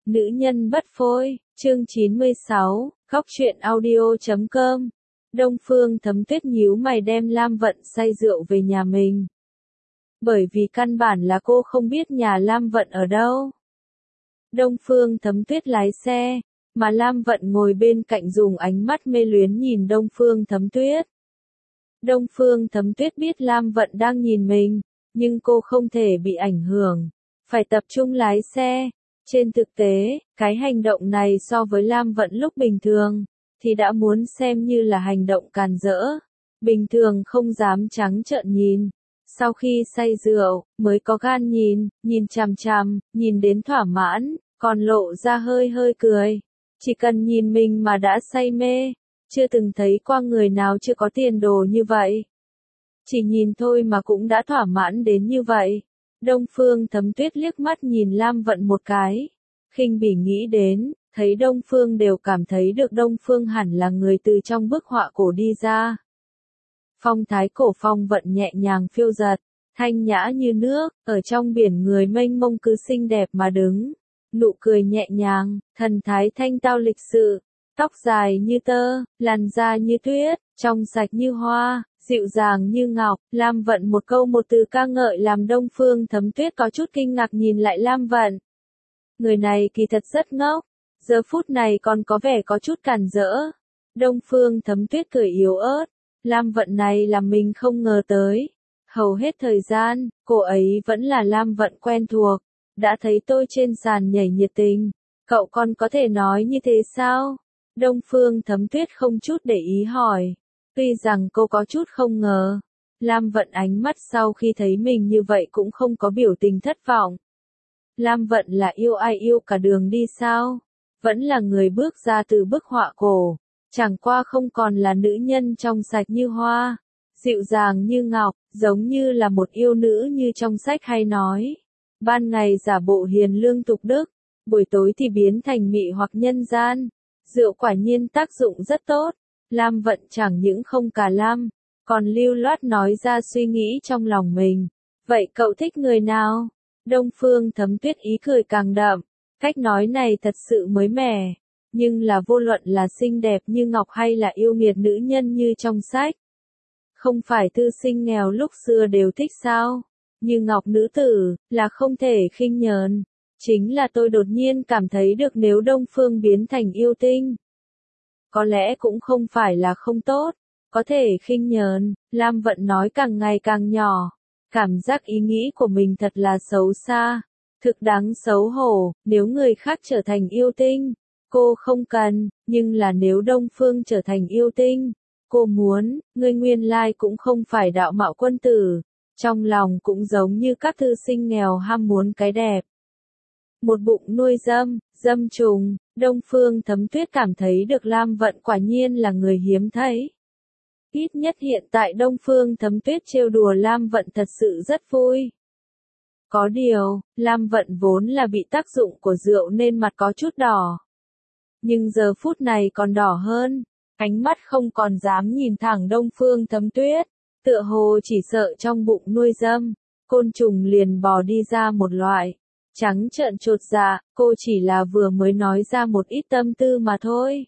Nữ nhân bất phôi, chương 96, góc truyện audio.com. Đông Phương Thấm Tuyết nhíu mày đem Lam Vận say rượu về nhà mình. Bởi vì căn bản là cô không biết nhà Lam Vận ở đâu. Đông Phương Thấm Tuyết lái xe, mà Lam Vận ngồi bên cạnh dùng ánh mắt mê luyến nhìn Đông Phương Thấm Tuyết. Đông Phương Thấm Tuyết biết Lam Vận đang nhìn mình, nhưng cô không thể bị ảnh hưởng, phải tập trung lái xe. Trên thực tế, cái hành động này so với Lam Vận lúc bình thường, thì đã muốn xem như là hành động càn rỡ. Bình thường không dám trắng trợn nhìn. Sau khi say rượu, mới có gan nhìn chằm chằm, nhìn đến thỏa mãn, còn lộ ra hơi cười. Chỉ cần nhìn mình mà đã say mê, chưa từng thấy qua người nào chưa có tiền đồ như vậy. Chỉ nhìn thôi mà cũng đã thỏa mãn đến như vậy. Đông Phương Thấm Tuyết liếc mắt nhìn Lam Vận một cái, khinh bỉ nghĩ đến, thấy Đông Phương đều cảm thấy được Đông Phương hẳn là người từ trong bức họa cổ đi ra. Phong thái cổ phong vận nhẹ nhàng phiêu dật, thanh nhã như nước, ở trong biển người mênh mông cứ xinh đẹp mà đứng. Nụ cười nhẹ nhàng, thần thái thanh tao lịch sự, tóc dài như tơ, làn da như tuyết, trong sạch như hoa, dịu dàng như ngọc. Lam Vận một câu một từ ca ngợi làm Đông Phương Thấm Tuyết có chút kinh ngạc nhìn lại Lam Vận. Người này kỳ thật rất ngốc, giờ phút này còn có vẻ có chút càn rỡ. Đông Phương Thấm Tuyết cười yếu ớt, Lam Vận này làm mình không ngờ tới. Hầu hết thời gian, cô ấy vẫn là Lam Vận quen thuộc, đã thấy tôi trên sàn nhảy nhiệt tình, cậu còn có thể nói như thế sao? Đông Phương Thấm Tuyết không chút để ý hỏi, tuy rằng cô có chút không ngờ. Lam Vận ánh mắt sau khi thấy mình như vậy cũng không có biểu tình thất vọng. Lam Vận là yêu ai yêu cả đường đi sao? Vẫn là người bước ra từ bức họa cổ, chẳng qua không còn là nữ nhân trong sạch như hoa, dịu dàng như ngọc, giống như là một yêu nữ như trong sách hay nói. Ban ngày giả bộ hiền lương tục đức, buổi tối thì biến thành mị hoặc nhân gian. Rượu quả nhiên tác dụng rất tốt. Lam Vận chẳng những không cà lam, còn lưu loát nói ra suy nghĩ trong lòng mình. Vậy cậu thích người nào? Đông Phương Thấm Tuyết ý cười càng đậm, cách nói này thật sự mới mẻ, nhưng là vô luận là xinh đẹp như ngọc hay là yêu nghiệt nữ nhân như trong sách. Không phải thư sinh nghèo lúc xưa đều thích sao? Như ngọc nữ tử, là không thể khinh nhờn. Chính là tôi đột nhiên cảm thấy được nếu Đông Phương biến thành yêu tinh, có lẽ cũng không phải là không tốt, có thể khinh nhờn. Lam Vận nói càng ngày càng nhỏ. Cảm giác ý nghĩ của mình thật là xấu xa, thực đáng xấu hổ. Nếu người khác trở thành yêu tinh, cô không cần, nhưng là nếu Đông Phương trở thành yêu tinh, cô muốn. Ngươi nguyên lai cũng không phải đạo mạo quân tử, trong lòng cũng giống như các thư sinh nghèo ham muốn cái đẹp. Một bụng nuôi dâm trùng. Đông Phương Thấm Tuyết cảm thấy được Lam Vận quả nhiên là người hiếm thấy. Ít nhất hiện tại Đông Phương Thấm Tuyết trêu đùa Lam Vận thật sự rất vui. Có điều, Lam Vận vốn là bị tác dụng của rượu nên mặt có chút đỏ. Nhưng giờ phút này còn đỏ hơn, ánh mắt không còn dám nhìn thẳng Đông Phương Thấm Tuyết, tựa hồ chỉ sợ trong bụng nuôi dâm, côn trùng liền bò đi ra một loại. Trắng trợn chột dạ, cô chỉ là vừa mới nói ra một ít tâm tư mà thôi.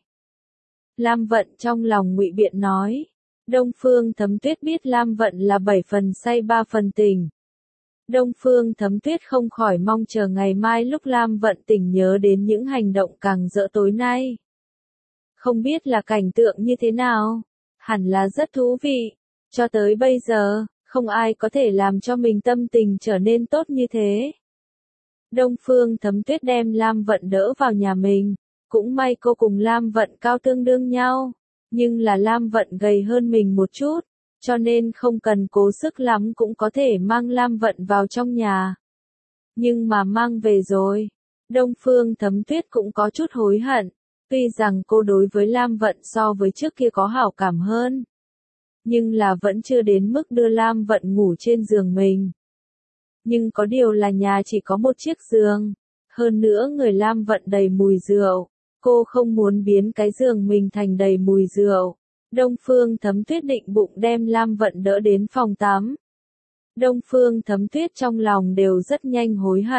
Lam Vận trong lòng ngụy biện nói. Đông Phương Thấm Tuyết biết Lam Vận là 7 phần say 3 phần tỉnh. Đông Phương Thấm Tuyết không khỏi mong chờ ngày mai lúc Lam Vận tỉnh nhớ đến những hành động càng rỡ tối nay. Không biết là cảnh tượng như thế nào, hẳn là rất thú vị. Cho tới bây giờ, không ai có thể làm cho mình tâm tình trở nên tốt như thế. Đông Phương Thấm Tuyết đem Lam Vận đỡ vào nhà mình, cũng may cô cùng Lam Vận cao tương đương nhau. Nhưng là Lam Vận gầy hơn mình một chút, cho nên không cần cố sức lắm cũng có thể mang Lam Vận vào trong nhà. Nhưng mà mang về rồi, Đông Phương Thấm Tuyết cũng có chút hối hận, tuy rằng cô đối với Lam Vận so với trước kia có hảo cảm hơn. Nhưng là vẫn chưa đến mức đưa Lam Vận ngủ trên giường mình. Nhưng có điều là nhà chỉ có một chiếc giường, hơn nữa người Lam Vận đầy mùi rượu. Cô không muốn biến cái giường mình thành đầy mùi rượu. Đông Phương Thấm Tuyết định bụng đem Lam Vận đỡ đến phòng tắm. Đông Phương Thấm Tuyết trong lòng đều rất nhanh hối hận.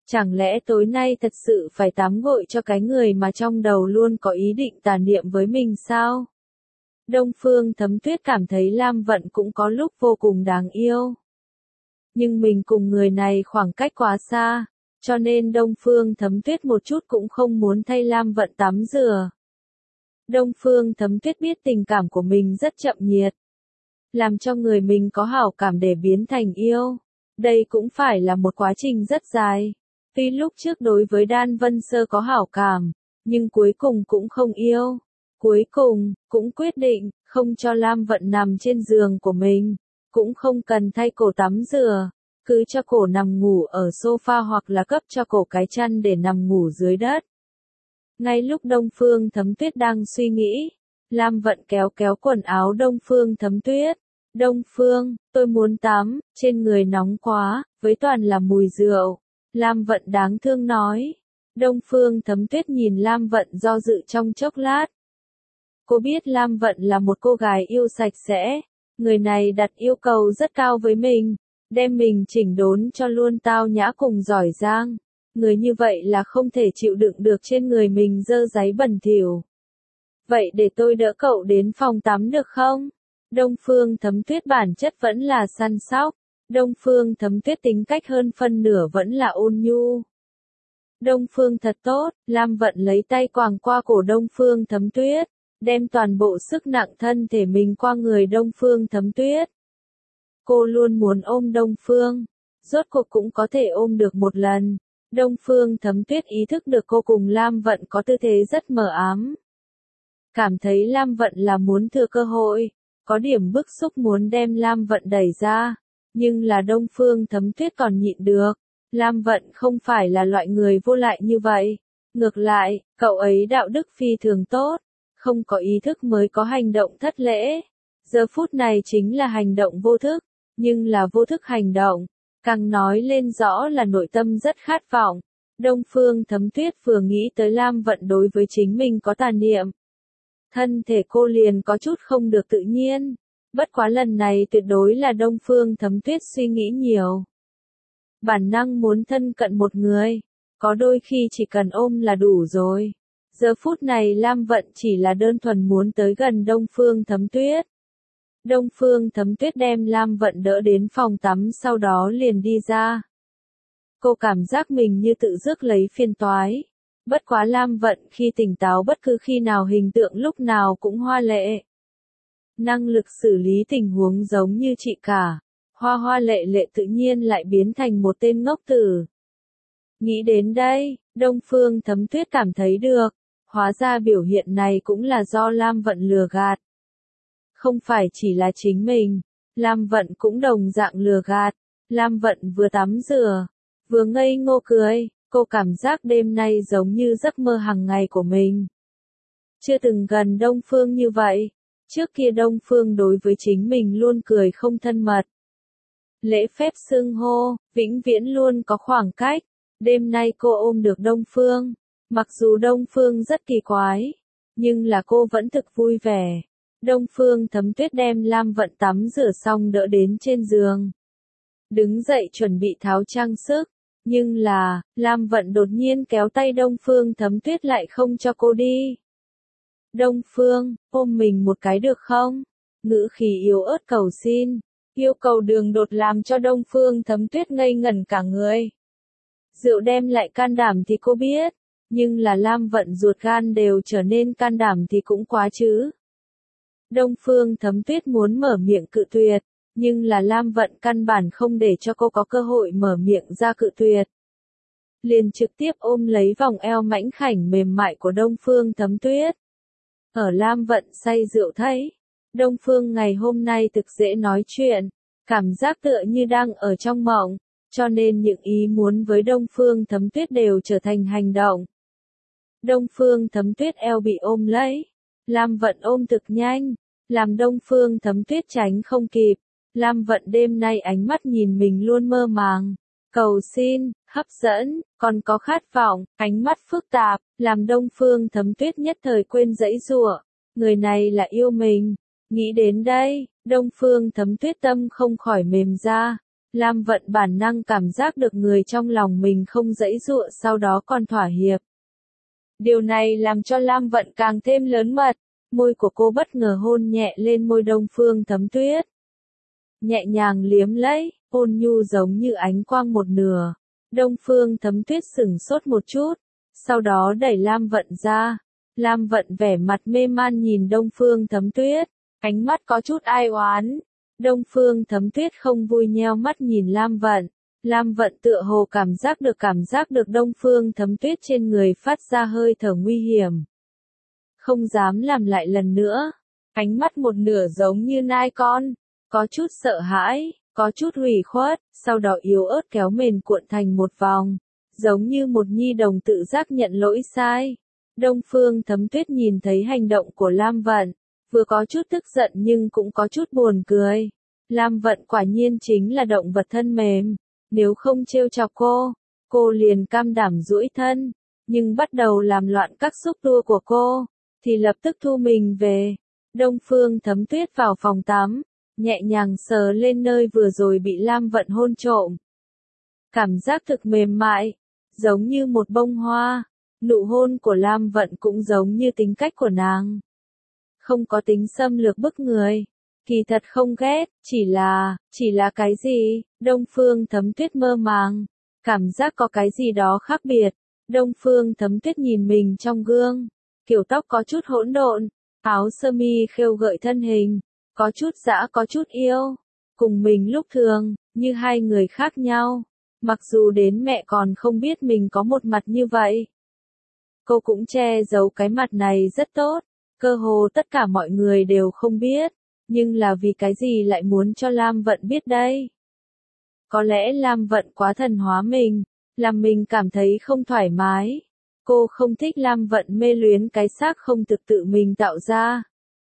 Chẳng lẽ tối nay thật sự phải tắm gội cho cái người mà trong đầu luôn có ý định tà niệm với mình sao? Đông Phương Thấm Tuyết cảm thấy Lam Vận cũng có lúc vô cùng đáng yêu. Nhưng mình cùng người này khoảng cách quá xa, cho nên Đông Phương Thấm Tuyết một chút cũng không muốn thay Lam Vận tắm rửa. Đông Phương Thấm Tuyết biết tình cảm của mình rất chậm nhiệt, làm cho người mình có hảo cảm để biến thành yêu. Đây cũng phải là một quá trình rất dài. Tuy lúc trước đối với Đan Vân Sơ có hảo cảm, nhưng cuối cùng cũng không yêu. Cuối cùng, cũng quyết định, không cho Lam Vận nằm trên giường của mình, cũng không cần thay cổ tắm rửa, cứ cho cổ nằm ngủ ở sofa hoặc là cấp cho cổ cái chăn để nằm ngủ dưới đất. Ngay lúc Đông Phương Thấm Tuyết đang suy nghĩ, Lam Vận kéo kéo quần áo Đông Phương Thấm Tuyết. Đông Phương, tôi muốn tắm, trên người nóng quá, với toàn là mùi rượu. Lam Vận đáng thương nói. Đông Phương Thấm Tuyết nhìn Lam Vận do dự trong chốc lát. Cô biết Lam Vận là một cô gái yêu sạch sẽ, người này đặt yêu cầu rất cao với mình, đem mình chỉnh đốn cho luôn tao nhã cùng giỏi giang. Người như vậy là không thể chịu đựng được trên người mình dơ dáy bẩn thỉu. Vậy để tôi đỡ cậu đến phòng tắm được không? Đông Phương Thấm Tuyết bản chất vẫn là săn sóc. Đông Phương Thấm Tuyết tính cách hơn phân nửa vẫn là ôn nhu. Đông Phương thật tốt, Lam Vận lấy tay quàng qua cổ Đông Phương Thấm Tuyết, đem toàn bộ sức nặng thân thể mình qua người Đông Phương Thấm Tuyết. Cô luôn muốn ôm Đông Phương, rốt cuộc cũng có thể ôm được một lần. Đông Phương Thấm Tuyết ý thức được cô cùng Lam Vận có tư thế rất mờ ám. Cảm thấy Lam Vận là muốn thừa cơ hội, có điểm bức xúc muốn đem Lam Vận đẩy ra, nhưng là Đông Phương Thấm Tuyết còn nhịn được. Lam Vận không phải là loại người vô lại như vậy, ngược lại, cậu ấy đạo đức phi thường tốt, không có ý thức mới có hành động thất lễ. Giờ phút này chính là hành động vô thức, nhưng là vô thức hành động, càng nói lên rõ là nội tâm rất khát vọng. Đông Phương Thấm Tuyết vừa nghĩ tới Lam Vận đối với chính mình có tà niệm, thân thể cô liền có chút không được tự nhiên. Bất quá lần này tuyệt đối là Đông Phương Thấm Tuyết suy nghĩ nhiều. Bản năng muốn thân cận một người, có đôi khi chỉ cần ôm là đủ rồi. Giờ phút này Lam Vận chỉ là đơn thuần muốn tới gần Đông Phương Thấm Tuyết. Đông Phương Thấm Tuyết đem Lam Vận đỡ đến phòng tắm sau đó liền đi ra. Cô cảm giác mình như tự rước lấy phiền toái. Bất quá Lam Vận khi tỉnh táo bất cứ khi nào hình tượng lúc nào cũng hoa lệ. Năng lực xử lý tình huống giống như chị cả. Hoa hoa lệ lệ tự nhiên lại biến thành một tên ngốc tử. Nghĩ đến đây, Đông Phương Thấm Tuyết cảm thấy được. Hóa ra biểu hiện này cũng là do Lam Vận lừa gạt. Không phải chỉ là chính mình, Lam Vận cũng đồng dạng lừa gạt. Lam Vận vừa tắm rửa, vừa ngây ngô cười, cô cảm giác đêm nay giống như giấc mơ hàng ngày của mình. Chưa từng gần Đông Phương như vậy, trước kia Đông Phương đối với chính mình luôn cười không thân mật. Lễ phép xưng hô, vĩnh viễn luôn có khoảng cách. Đêm nay cô ôm được Đông Phương, mặc dù Đông Phương rất kỳ quái, nhưng là cô vẫn thực vui vẻ. Đông Phương Thấm Tuyết đem Lam Vận tắm rửa xong đỡ đến trên giường. Đứng dậy chuẩn bị tháo trang sức, nhưng là, Lam Vận đột nhiên kéo tay Đông Phương Thấm Tuyết lại không cho cô đi. Đông Phương, ôm mình một cái được không? Ngữ khí yếu ớt cầu xin, yêu cầu đường đột làm cho Đông Phương Thấm Tuyết ngây ngẩn cả người. Rượu đem lại can đảm thì cô biết, nhưng là Lam Vận ruột gan đều trở nên can đảm thì cũng quá chứ. Đông Phương Thấm Tuyết muốn mở miệng cự tuyệt, nhưng là Lam Vận căn bản không để cho cô có cơ hội mở miệng ra cự tuyệt. Liền trực tiếp ôm lấy vòng eo mảnh khảnh mềm mại của Đông Phương Thấm Tuyết. Ở Lam Vận say rượu thấy, Đông Phương ngày hôm nay thực dễ nói chuyện, cảm giác tựa như đang ở trong mộng, cho nên những ý muốn với Đông Phương Thấm Tuyết đều trở thành hành động. Đông Phương Thấm Tuyết eo bị ôm lấy, Lam Vận ôm thực nhanh, làm Đông Phương Thấm Tuyết tránh không kịp. Lam Vận đêm nay ánh mắt nhìn mình luôn mơ màng, cầu xin, hấp dẫn, còn có khát vọng, ánh mắt phức tạp, làm Đông Phương Thấm Tuyết nhất thời quên giãy giụa. Người này là yêu mình. Nghĩ đến đây, Đông Phương Thấm Tuyết tâm không khỏi mềm ra. Lam Vận bản năng cảm giác được người trong lòng mình không giãy giụa sau đó còn thỏa hiệp. Điều này làm cho Lam Vận càng thêm lớn mật, môi của cô bất ngờ hôn nhẹ lên môi Đông Phương Thấm Tuyết. Nhẹ nhàng liếm lấy, ôn nhu giống như ánh quang một nửa. Đông Phương Thấm Tuyết sửng sốt một chút, sau đó đẩy Lam Vận ra. Lam Vận vẻ mặt mê man nhìn Đông Phương Thấm Tuyết, ánh mắt có chút ai oán. Đông Phương Thấm Tuyết không vui nheo mắt nhìn Lam Vận. Lam Vận tựa hồ cảm giác được Đông Phương Thấm Tuyết trên người phát ra hơi thở nguy hiểm. Không dám làm lại lần nữa. Ánh mắt một nửa giống như nai con, có chút sợ hãi, có chút ủy khuất, sau đó yếu ớt kéo mền cuộn thành một vòng, giống như một nhi đồng tự giác nhận lỗi sai. Đông Phương Thấm Tuyết nhìn thấy hành động của Lam Vận, vừa có chút tức giận nhưng cũng có chút buồn cười. Lam Vận quả nhiên chính là động vật thân mềm, nếu không trêu chọc cô liền cam đảm duỗi thân, nhưng bắt đầu làm loạn các xúc tua của cô, thì lập tức thu mình về. Đông Phương Thấm Tuyết vào phòng tắm, nhẹ nhàng sờ lên nơi vừa rồi bị Lam Vận hôn trộm. Cảm giác thực mềm mại, giống như một bông hoa. Nụ hôn của Lam Vận cũng giống như tính cách của nàng. Không có tính xâm lược bức người. Kỳ thật không ghét, chỉ là cái gì? Đông Phương Thấm Tuyết mơ màng. Cảm giác có cái gì đó khác biệt. Đông Phương Thấm Tuyết nhìn mình trong gương. Kiểu tóc có chút hỗn độn, áo sơ mi khêu gợi thân hình. Có chút dã có chút yêu. Cùng mình lúc thường, như hai người khác nhau. Mặc dù đến mẹ còn không biết mình có một mặt như vậy. Cô cũng che giấu cái mặt này rất tốt, cơ hồ tất cả mọi người đều không biết, nhưng là vì cái gì lại muốn cho Lam Vận biết đây? Có lẽ Lam Vận quá thần hóa mình, làm mình cảm thấy không thoải mái. Cô không thích Lam Vận mê luyến cái xác không thực tự mình tạo ra.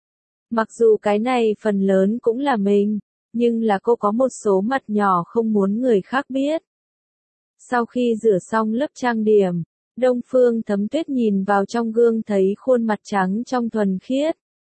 Mặc dù cái này phần lớn cũng là mình, nhưng là cô có một số mặt nhỏ không muốn người khác biết. Sau khi rửa xong lớp trang điểm, Đông Phương Thấm Tuyết nhìn vào trong gương thấy khuôn mặt trắng trong thuần khiết.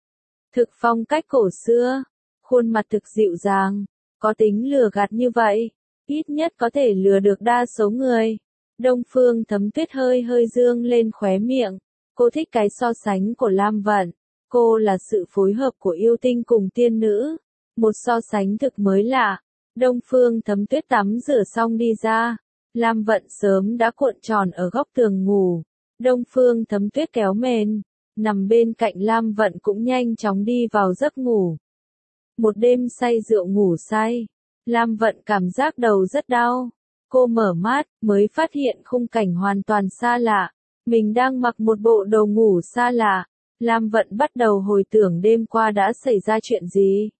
Thực phong cách cổ xưa, khuôn mặt thực dịu dàng, có tính lừa gạt như vậy, ít nhất có thể lừa được đa số người. Đông Phương Thấm Tuyết hơi dương lên khóe miệng, cô thích cái so sánh của Lam Vận, cô là sự phối hợp của yêu tinh cùng tiên nữ, một so sánh thực mới lạ. Đông Phương Thấm Tuyết tắm rửa xong đi ra. Lam Vận sớm đã cuộn tròn ở góc tường ngủ. Đông Phương Thấm Tuyết kéo mền, nằm bên cạnh Lam Vận cũng nhanh chóng đi vào giấc ngủ. Một đêm say rượu ngủ say, Lam Vận cảm giác đầu rất đau. Cô mở mắt, mới phát hiện khung cảnh hoàn toàn xa lạ. Mình đang mặc một bộ đồ ngủ xa lạ. Lam Vận bắt đầu hồi tưởng đêm qua đã xảy ra chuyện gì.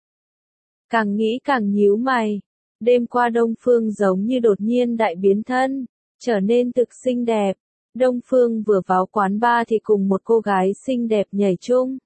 Càng nghĩ càng nhíu mày. Đêm qua Đông Phương giống như đột nhiên đại biến thân, trở nên thực xinh đẹp. Đông Phương vừa vào quán bar thì cùng một cô gái xinh đẹp nhảy chung.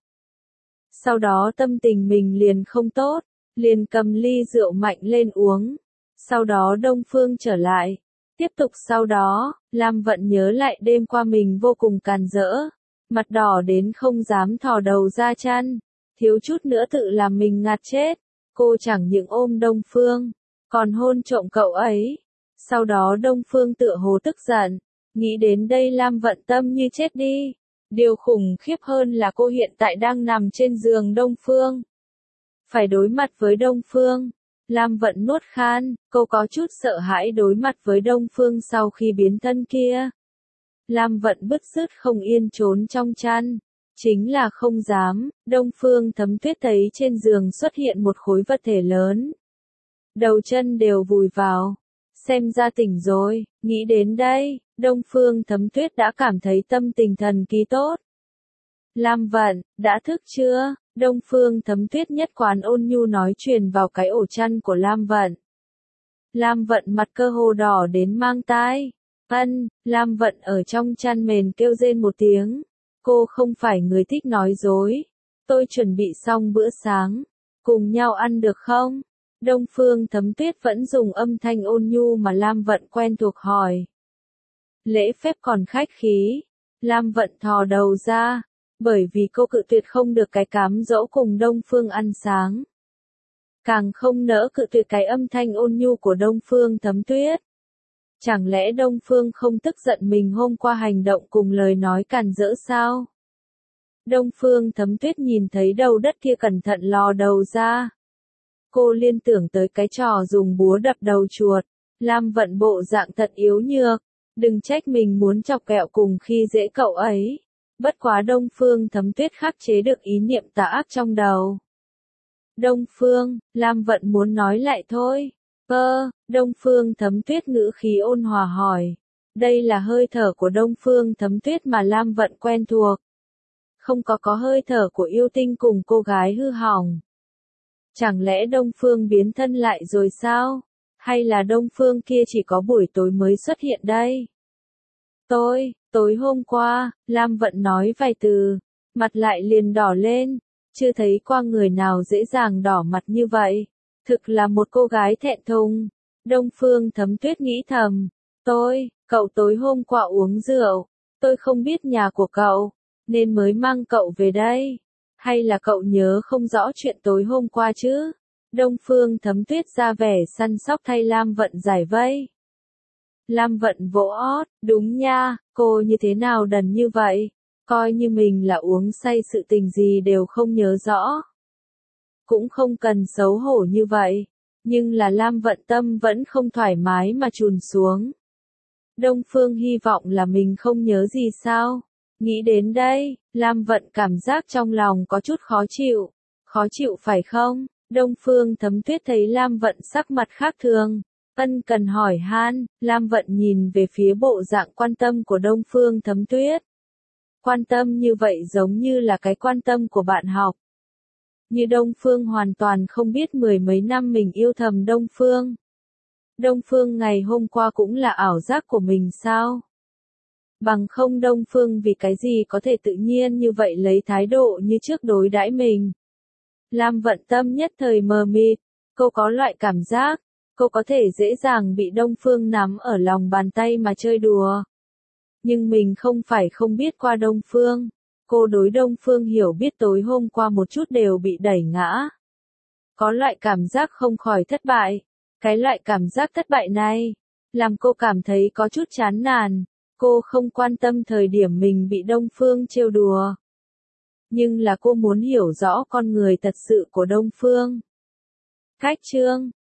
Sau đó tâm tình mình liền không tốt, liền cầm ly rượu mạnh lên uống. Sau đó Đông Phương trở lại. Tiếp tục sau đó, Lam Vận nhớ lại đêm qua mình vô cùng càn rỡ. Mặt đỏ đến không dám thò đầu ra chăn. Thiếu chút nữa tự làm mình ngạt chết. Cô chẳng những ôm Đông Phương, còn hôn trộm cậu ấy. Sau đó Đông Phương tựa hồ tức giận. Nghĩ đến đây Lam Vận tâm như chết đi. Điều khủng khiếp hơn là cô hiện tại đang nằm trên giường Đông Phương. Phải đối mặt với Đông Phương. Lam Vận nuốt khan, cô có chút sợ hãi đối mặt với Đông Phương sau khi biến thân kia. Lam Vận bứt rứt không yên trốn trong chăn. Chính là không dám, Đông Phương Thấm Tuyết thấy trên giường xuất hiện một khối vật thể lớn. Đầu chân đều vùi vào. Xem ra tỉnh rồi, nghĩ đến đây, Đông Phương Thấm Tuyết đã cảm thấy tâm tình thần kỳ tốt. Lam Vận, đã thức chưa? Đông Phương Thấm Tuyết nhất quán ôn nhu nói truyền vào cái ổ chăn của Lam Vận. Lam Vận mặt cơ hồ đỏ đến mang tai. Lam Vận ở trong chăn mền kêu rên một tiếng. Cô không phải người thích nói dối. Tôi chuẩn bị xong bữa sáng. Cùng nhau ăn được không? Đông Phương Thấm Tuyết vẫn dùng âm thanh ôn nhu mà Lam Vận quen thuộc hỏi. Lễ phép còn khách khí. Lam Vận thò đầu ra. Bởi vì cô cự tuyệt không được cái cám dỗ cùng Đông Phương ăn sáng. càng không nỡ cự tuyệt cái âm thanh ôn nhu của Đông Phương Thấm Tuyết. Chẳng lẽ Đông Phương không tức giận mình hôm qua hành động cùng lời nói càn rỡ sao? Đông Phương Thấm Tuyết nhìn thấy đầu đất kia cẩn thận lò đầu ra. Cô liên tưởng tới cái trò dùng búa đập đầu chuột. Lam Vận bộ dạng thật yếu nhược. Đừng trách mình muốn chọc kẹo cùng khi dễ cậu ấy. Bất quá Đông Phương Thấm Tuyết khắc chế được ý niệm tà ác trong đầu. Đông Phương, Lam Vận muốn nói lại thôi. Đông Phương Thấm Tuyết ngữ khí ôn hòa hỏi. Đây là hơi thở của Đông Phương Thấm Tuyết mà Lam Vận quen thuộc. Không có hơi thở của yêu tinh cùng cô gái hư hỏng. Chẳng lẽ Đông Phương biến thân lại rồi sao? Hay là Đông Phương kia chỉ có buổi tối mới xuất hiện đây? Tối hôm qua, Lam Vận nói vài từ, mặt lại liền đỏ lên, chưa thấy qua người nào dễ dàng đỏ mặt như vậy. Thực là một cô gái thẹn thùng. Đông Phương Thấm Tuyết nghĩ thầm, cậu tối hôm qua uống rượu, tôi không biết nhà của cậu, nên mới mang cậu về đây. Hay là cậu nhớ không rõ chuyện tối hôm qua chứ? Đông Phương Thấm Tuyết ra vẻ săn sóc thay Lam Vận giải vây. Lam Vận vỗ ót, đúng nha, cô như thế nào đần như vậy? Coi như mình là uống say sự tình gì đều không nhớ rõ. Cũng không cần xấu hổ như vậy. Nhưng là Lam Vận tâm vẫn không thoải mái mà trùn xuống. Đông Phương hy vọng là mình không nhớ gì sao? Nghĩ đến đây, Lam Vận cảm giác trong lòng có chút khó chịu. Khó chịu phải không? Đông Phương Thấm Tuyết thấy Lam Vận sắc mặt khác thường. Ân cần hỏi han, Lam Vận nhìn về phía bộ dạng quan tâm của Đông Phương Thấm Tuyết. Quan tâm như vậy giống như là cái quan tâm của bạn học. Như Đông Phương hoàn toàn không biết mười mấy năm mình yêu thầm Đông Phương. Đông Phương ngày hôm qua cũng là ảo giác của mình sao? Bằng không Đông Phương vì cái gì có thể tự nhiên như vậy lấy thái độ như trước đối đãi mình. Lam Vận tâm nhất thời mờ mịt, cô có loại cảm giác, cô có thể dễ dàng bị Đông Phương nắm ở lòng bàn tay mà chơi đùa. Nhưng mình không phải không biết qua Đông Phương. Cô đối Đông Phương hiểu biết tối hôm qua một chút đều bị đẩy ngã. Có loại cảm giác không khỏi thất bại. Cái loại cảm giác thất bại này, làm cô cảm thấy có chút chán nản. Cô không quan tâm thời điểm mình bị Đông Phương trêu đùa. Nhưng là cô muốn hiểu rõ con người thật sự của Đông Phương. Cách chương